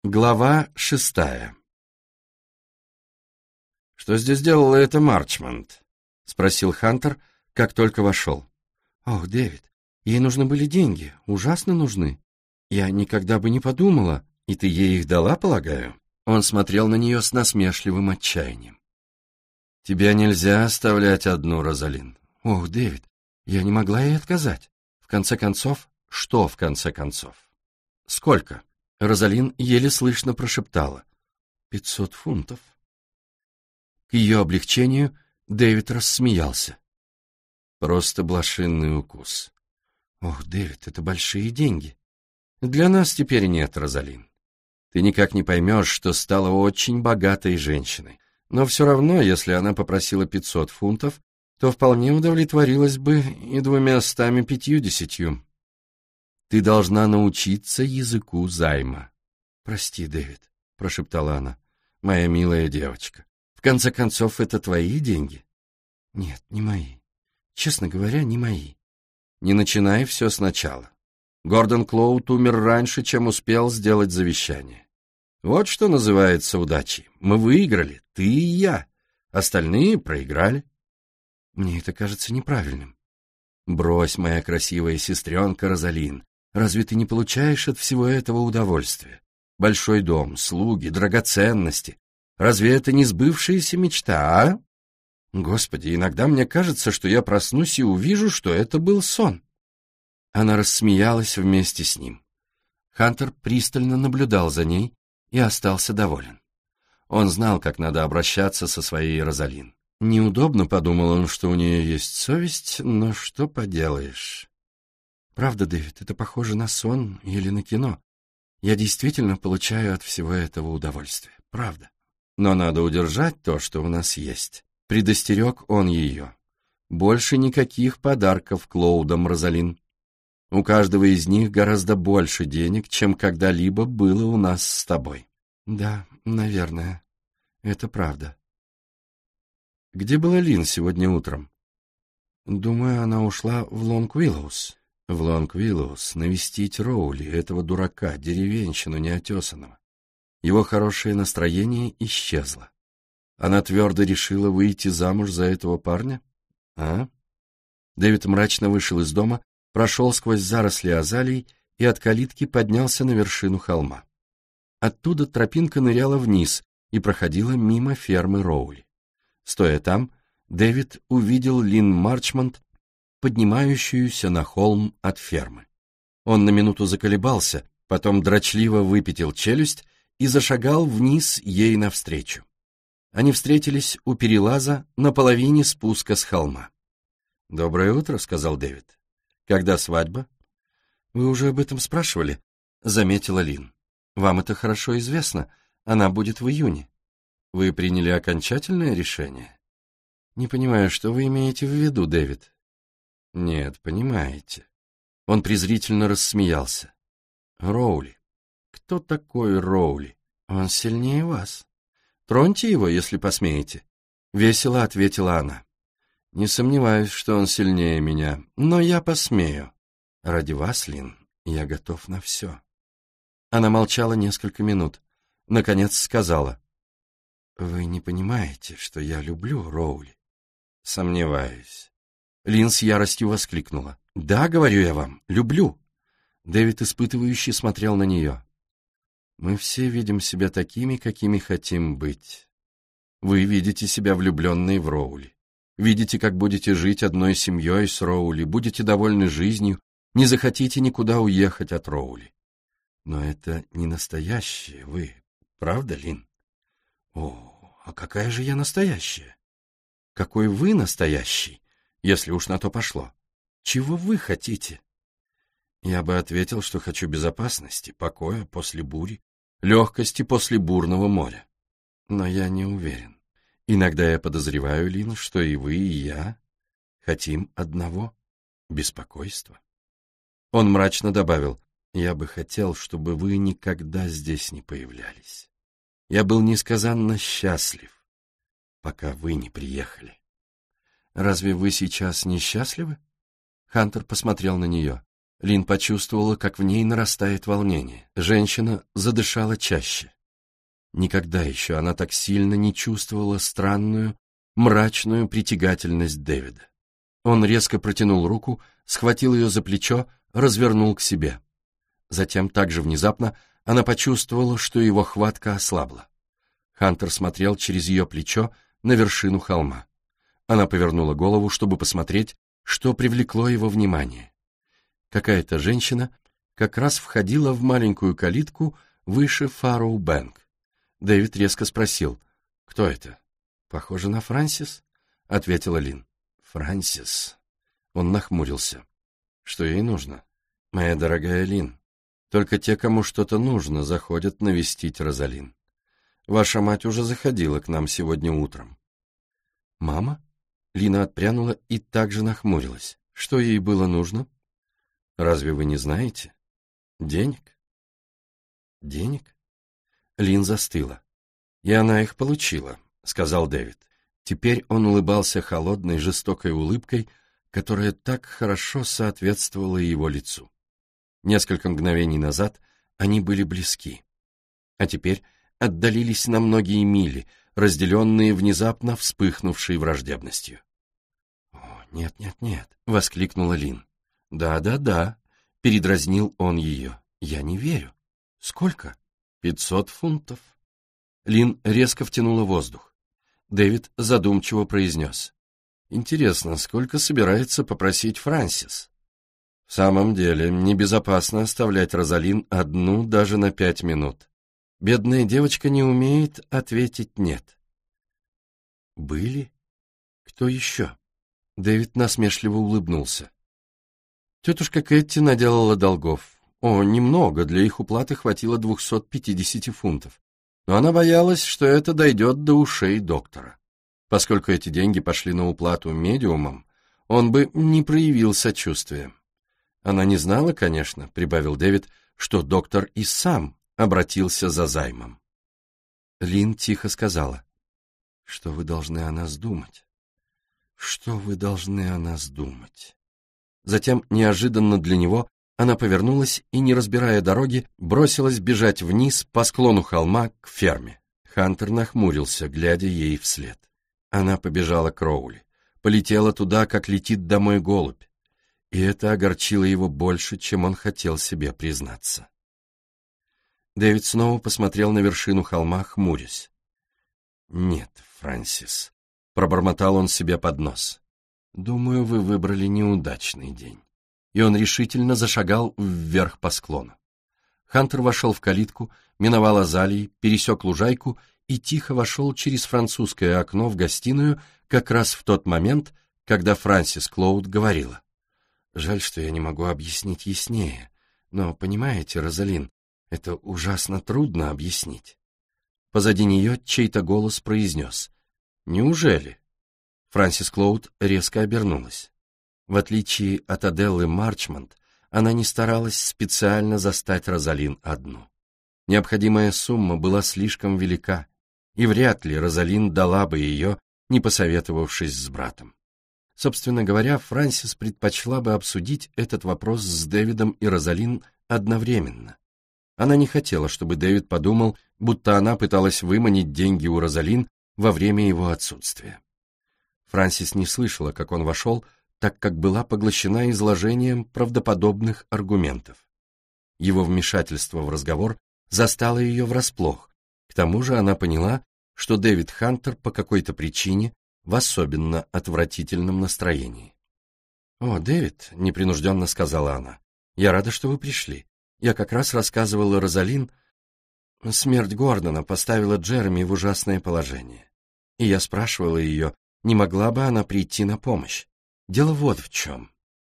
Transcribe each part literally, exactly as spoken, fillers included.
Глава шестая. «Что здесь делала эта Марчмонт?» — спросил Хантер, как только вошел. «Ох, Дэвид, ей нужны были деньги, ужасно нужны. Я никогда бы не подумала, и ты ей их дала, полагаю?» Он смотрел на нее с насмешливым отчаянием. «Тебя нельзя оставлять одну, Розалин». «Ох, Дэвид, я не могла ей отказать. В конце концов, что в конце концов?» «Сколько?» Розалин еле слышно прошептала. «Пятьсот фунтов». К ее облегчению Дэвид рассмеялся. «Просто блошиный укус». «Ох, Дэвид, это большие деньги». «Для нас теперь нет, Розалин. Ты никак не поймешь, что стала очень богатой женщиной. Но все равно, если она попросила пятьсот фунтов, то вполне удовлетворилась бы и двумястами пятьюдесятью. Ты должна научиться языку займа». «Прости, Дэвид», — прошептала она, — «моя милая девочка. В конце концов, это твои деньги?» «Нет, не мои. Честно говоря, не мои». «Не начинай все сначала. Гордон Клоуд умер раньше, чем успел сделать завещание. Вот что называется удачей. Мы выиграли, ты и я. Остальные проиграли». «Мне это кажется неправильным». «Брось, моя красивая сестренка Розалин. Разве ты не получаешь от всего этого удовольствия? Большой дом, слуги, драгоценности. Разве это не сбывшаяся мечта, а? Господи, иногда мне кажется, что я проснусь и увижу, что это был сон». Она рассмеялась вместе с ним. Хантер пристально наблюдал за ней и остался доволен. Он знал, как надо обращаться со своей Розалин. Неудобно, подумал он, что у нее есть совесть, но что поделаешь. «Правда, Дэвид, это похоже на сон или на кино. Я действительно получаю от всего этого удовольствие, правда. Но надо удержать то, что у нас есть». Предостерег он ее. «Больше никаких подарков Клоудам, Розалин. У каждого из них гораздо больше денег, чем когда-либо было у нас с тобой». «Да, наверное, это правда». «Где была Лин сегодня утром?» «Думаю, она ушла в Лонг-Уиллоус». «В Лонг-Уиллоус навестить Роули, этого дурака, деревенщину неотесанного». Его хорошее настроение исчезло. Она твердо решила выйти замуж за этого парня? А? Дэвид мрачно вышел из дома, прошел сквозь заросли азалий и от калитки поднялся на вершину холма. Оттуда тропинка ныряла вниз и проходила мимо фермы Роули. Стоя там, Дэвид увидел Лин Марчмонт, поднимающуюся на холм от фермы. Он на минуту заколебался, потом дрочливо выпятил челюсть и зашагал вниз ей навстречу. Они встретились у перелаза на половине спуска с холма. «Доброе утро», — сказал Дэвид. «Когда свадьба?» «Вы уже об этом спрашивали», — заметила Лин. «Вам это хорошо известно, она будет в июне. Вы приняли окончательное решение?» «Не понимаю, что вы имеете в виду, Дэвид?» «Нет, понимаете». Он презрительно рассмеялся. «Роули. Кто такой Роули? Он сильнее вас. Троньте его, если посмеете». Весело ответила она. «Не сомневаюсь, что он сильнее меня, но я посмею. Ради вас, Лин, я готов на все». Она молчала несколько минут. Наконец сказала. «Вы не понимаете, что я люблю Роули?» «Сомневаюсь». Лин с яростью воскликнула. «Да, говорю я вам, люблю». Дэвид испытывающе смотрел на нее. «Мы все видим себя такими, какими хотим быть. Вы видите себя влюбленной в Роули. Видите, как будете жить одной семьей с Роули, будете довольны жизнью, не захотите никуда уехать от Роули. Но это не настоящее вы, правда, Лин?» «О, а какая же я настоящая?» «Какой вы настоящий, если уж на то пошло? Чего вы хотите?» Я бы ответил, что хочу безопасности, покоя после бури, легкости после бурного моря. Но я не уверен. Иногда я подозреваю, Лин, что и вы, и я хотим одного — беспокойства. Он мрачно добавил: «Я бы хотел, чтобы вы никогда здесь не появлялись. Я был несказанно счастлив, пока вы не приехали». «Разве вы сейчас несчастливы?» Хантер посмотрел на нее. Лин почувствовала, как в ней нарастает волнение. Женщина задышала чаще. Никогда еще она так сильно не чувствовала странную, мрачную притягательность Дэвида. Он резко протянул руку, схватил ее за плечо, развернул к себе. Затем также внезапно она почувствовала, что его хватка ослабла. Хантер смотрел через ее плечо на вершину холма. Она повернула голову, чтобы посмотреть, что привлекло его внимание. Какая-то женщина как раз входила в маленькую калитку выше Фарроу-Бэнк. Дэвид резко спросил: «Кто это?» «Похоже на Франсис», — ответила Лин. «Франсис». Он нахмурился. «Что ей нужно?» «Моя дорогая Лин, только те, кому что-то нужно, заходят навестить Розалин. Ваша мать уже заходила к нам сегодня утром». «Мама?» Лина отпрянула и также нахмурилась. «Что ей было нужно?» «Разве вы не знаете? Денег?» «Денег?» Лин застыла. «И она их получила», — сказал Дэвид. Теперь он улыбался холодной, жестокой улыбкой, которая так хорошо соответствовала его лицу. Несколько мгновений назад они были близки, а теперь отдалились на многие мили, разделенные внезапно вспыхнувшей враждебностью. «О, нет, нет, нет», — воскликнула Лин. «Да-да-да», — передразнил он ее. «Я не верю». «Сколько?» «Пятьсот фунтов». Лин резко втянула воздух. Дэвид задумчиво произнес: «Интересно, сколько собирается попросить Франсис?» «В самом деле, небезопасно оставлять Розалин одну даже на пять минут. Бедная девочка не умеет ответить «нет». «Были? Кто еще?» Дэвид насмешливо улыбнулся. «Тетушка Кэтти наделала долгов. О, немного, для их уплаты хватило двухсот пятидесяти фунтов. Но она боялась, что это дойдет до ушей доктора. Поскольку эти деньги пошли на уплату медиумам, он бы не проявил сочувствия. Она не знала, конечно, — прибавил Дэвид, — что доктор и сам обратился за займом». Лин тихо сказала: «Что вы должны о нас думать? Что вы должны о нас думать?» Затем, неожиданно для него, она повернулась и, не разбирая дороги, бросилась бежать вниз по склону холма к ферме. Хантер нахмурился, глядя ей вслед. Она побежала к Роули, полетела туда, как летит домой голубь, и это огорчило его больше, чем он хотел себе признаться. Дэвид снова посмотрел на вершину холма, хмурясь. «Нет, Франсис», — пробормотал он себе под нос, — «думаю, вы выбрали неудачный день». И он решительно зашагал вверх по склону. Хантер вошел в калитку, миновал азалии, пересек лужайку и тихо вошел через французское окно в гостиную как раз в тот момент, когда Франсис Клоуд говорила: «Жаль, что я не могу объяснить яснее, но, понимаете, Розалин, это ужасно трудно объяснить». Позади нее чей-то голос произнес: «Неужели?» Франсис Клоуд резко обернулась. В отличие от Аделлы Марчмонт, она не старалась специально застать Розалин одну. Необходимая сумма была слишком велика, и вряд ли Розалин дала бы ее, не посоветовавшись с братом. Собственно говоря, Франсис предпочла бы обсудить этот вопрос с Дэвидом и Розалин одновременно. Она не хотела, чтобы Дэвид подумал, будто она пыталась выманить деньги у Розалин во время его отсутствия. Франсис не слышала, как он вошел, так как была поглощена изложением правдоподобных аргументов. Его вмешательство в разговор застало ее врасплох. К тому же она поняла, что Дэвид Хантер по какой-то причине в особенно отвратительном настроении. «О, Дэвид», — непринужденно сказала она, — «я рада, что вы пришли. Я как раз рассказывала Розалин, смерть Гордона поставила Джереми в ужасное положение. И я спрашивала ее, не могла бы она прийти на помощь. Дело вот в чем».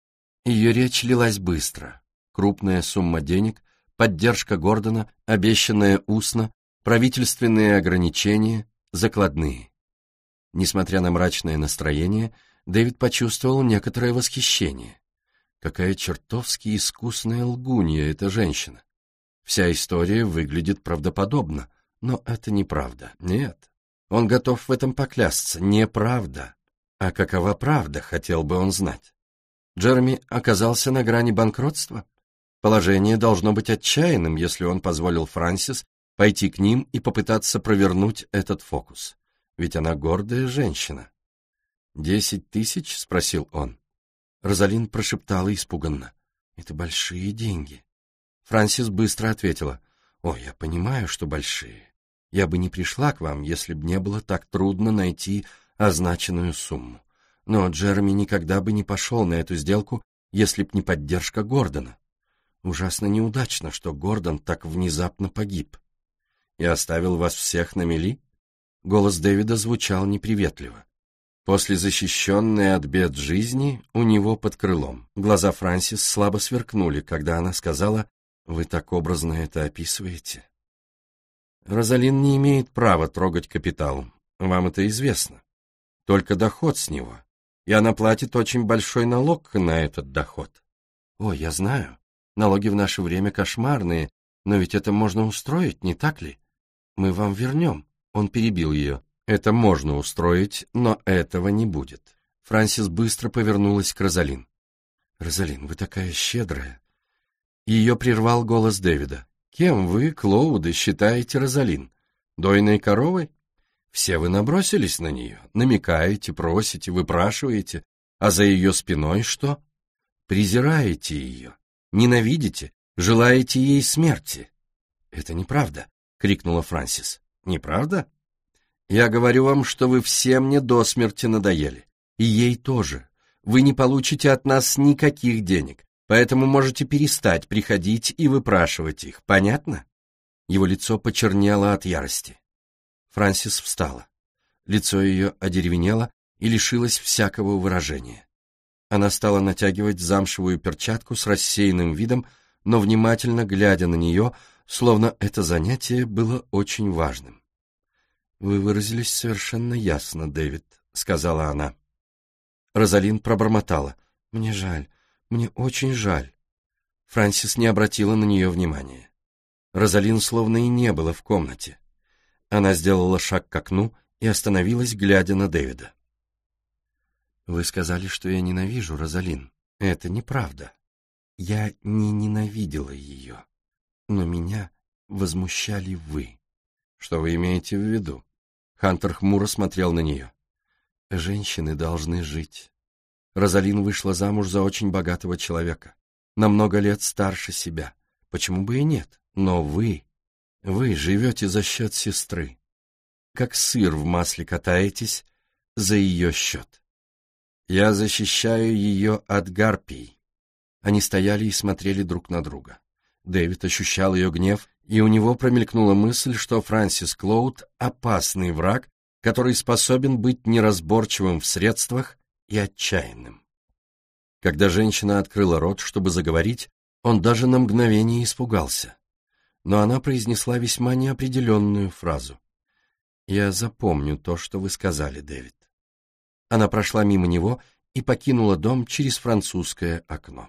Ее речь лилась быстро. Крупная сумма денег, поддержка Гордона, обещанная устно, правительственные ограничения, закладные. Несмотря на мрачное настроение, Дэвид почувствовал некоторое восхищение. Какая чертовски искусная лгунья эта женщина. Вся история выглядит правдоподобно, но это неправда. Нет, он готов в этом поклясться. Неправда. А какова правда, хотел бы он знать. Джереми оказался на грани банкротства? Положение должно быть отчаянным, если он позволил Франсис пойти к ним и попытаться провернуть этот фокус. Ведь она гордая женщина. «Десять тысяч?» — спросил он. Розалин прошептала испуганно. «Это большие деньги». Франсис быстро ответила. «О, я понимаю, что большие. Я бы не пришла к вам, если б не было так трудно найти означенную сумму. Но Джереми никогда бы не пошел на эту сделку, если б не поддержка Гордона. Ужасно неудачно, что Гордон так внезапно погиб. И оставил вас всех на мели?» Голос Дэвида звучал неприветливо. После защищенной от бед жизни у него под крылом. Глаза Франсис слабо сверкнули, когда она сказала: «Вы так образно это описываете». «Розалин не имеет права трогать капитал, вам это известно. Только доход с него, и она платит очень большой налог на этот доход». «О, я знаю, налоги в наше время кошмарные, но ведь это можно устроить, не так ли? Мы вам вернем». Он перебил ее. «Это можно устроить, но этого не будет». Франсис быстро повернулась к Розалин. «Розалин, вы такая щедрая». Ее прервал голос Дэвида. «Кем вы, Клоуды, считаете Розалин? Дойной коровой? Все вы набросились на нее, намекаете, просите, выпрашиваете, а за ее спиной что? Презираете ее, ненавидите, желаете ей смерти». «Это неправда», — крикнула Франсис. «Неправда? Я говорю вам, что вы все мне до смерти надоели. И ей тоже. Вы не получите от нас никаких денег, поэтому можете перестать приходить и выпрашивать их. Понятно?» Его лицо почернело от ярости. Франсис встала. Лицо ее одеревенело и лишилось всякого выражения. Она стала натягивать замшевую перчатку с рассеянным видом, но внимательно глядя на нее, словно это занятие было очень важным. «Вы выразились совершенно ясно, Дэвид», — сказала она. Розалин пробормотала. «Мне жаль, мне очень жаль». Франсис не обратила на нее внимания. Розалин словно и не было в комнате. Она сделала шаг к окну и остановилась, глядя на Дэвида. «Вы сказали, что я ненавижу Розалин. Это неправда. Я не ненавидела ее. Но меня возмущали вы». «Что вы имеете в виду?» Хантер хмуро смотрел на нее. «Женщины должны жить. Розалин вышла замуж за очень богатого человека, на много лет старше себя. Почему бы и нет? Но вы, вы живете за счет сестры. Как сыр в масле катаетесь за ее счет. Я защищаю ее от гарпий». Они стояли и смотрели друг на друга. Дэвид ощущал ее гнев, и у него промелькнула мысль, что Франсис Клоуд — опасный враг, который способен быть неразборчивым в средствах и отчаянным. Когда женщина открыла рот, чтобы заговорить, он даже на мгновение испугался. Но она произнесла весьма неопределенную фразу. «Я запомню то, что вы сказали, Дэвид». Она прошла мимо него и покинула дом через французское окно.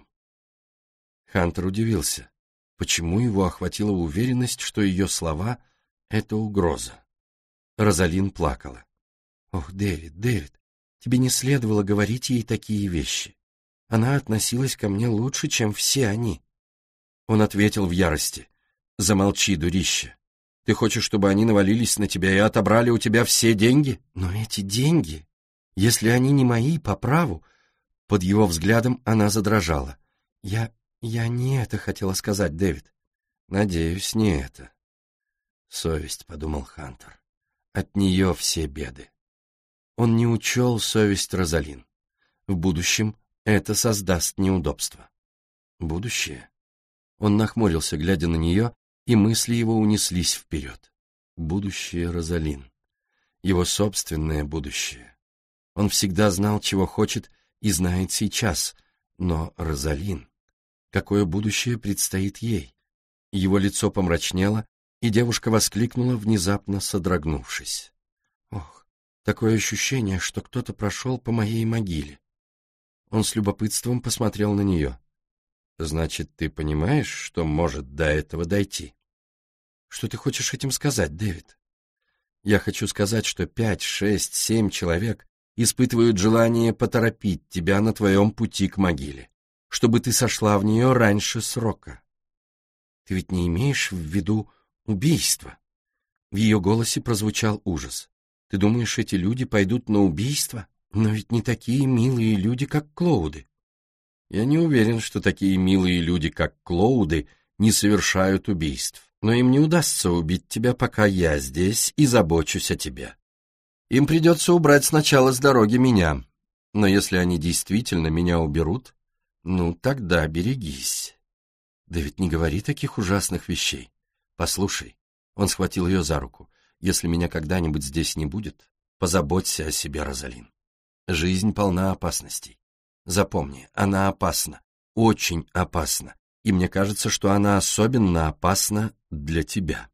Хантер удивился. Почему его охватила уверенность, что ее слова — это угроза? Розалин плакала. «Ох, Дэвид, Дэвид, тебе не следовало говорить ей такие вещи. Она относилась ко мне лучше, чем все они». Он ответил в ярости. «Замолчи, дурище. Ты хочешь, чтобы они навалились на тебя и отобрали у тебя все деньги? Но эти деньги, если они не мои по праву...» Под его взглядом она задрожала. «Я... я не это хотела сказать, Дэвид». «Надеюсь, не это». «Совесть», — подумал Хантер. «От нее все беды». Он не учел совесть Розалин. В будущем это создаст неудобства. Будущее? Он нахмурился, глядя на нее, и мысли его унеслись вперед. Будущее Розалин. Его собственное будущее. Он всегда знал, чего хочет, и знает сейчас. Но Розалин... Какое будущее предстоит ей? Его лицо помрачнело, и девушка воскликнула, внезапно содрогнувшись. «Ох, такое ощущение, что кто-то прошел по моей могиле». Он с любопытством посмотрел на нее. «Значит, ты понимаешь, что может до этого дойти?» «Что ты хочешь этим сказать, Дэвид?» «Я хочу сказать, что пять, шесть, семь человек испытывают желание поторопить тебя на твоем пути к могиле, чтобы ты сошла в нее раньше срока. Ты ведь не имеешь в виду убийство?» В ее голосе прозвучал ужас. «Ты думаешь, эти люди пойдут на убийство? Но ведь не такие милые люди, как Клоуды». «Я не уверен, что такие милые люди, как Клоуды, не совершают убийств, но им не удастся убить тебя, пока я здесь и забочусь о тебе. Им придется убрать сначала с дороги меня, но если они действительно меня уберут, ну тогда берегись». «Да ведь не говори таких ужасных вещей. Послушай». Он схватил ее за руку. «Если меня когда-нибудь здесь не будет, позаботься о себе, Розалин. Жизнь полна опасностей. Запомни, она опасна, очень опасна, и мне кажется, что она особенно опасна для тебя».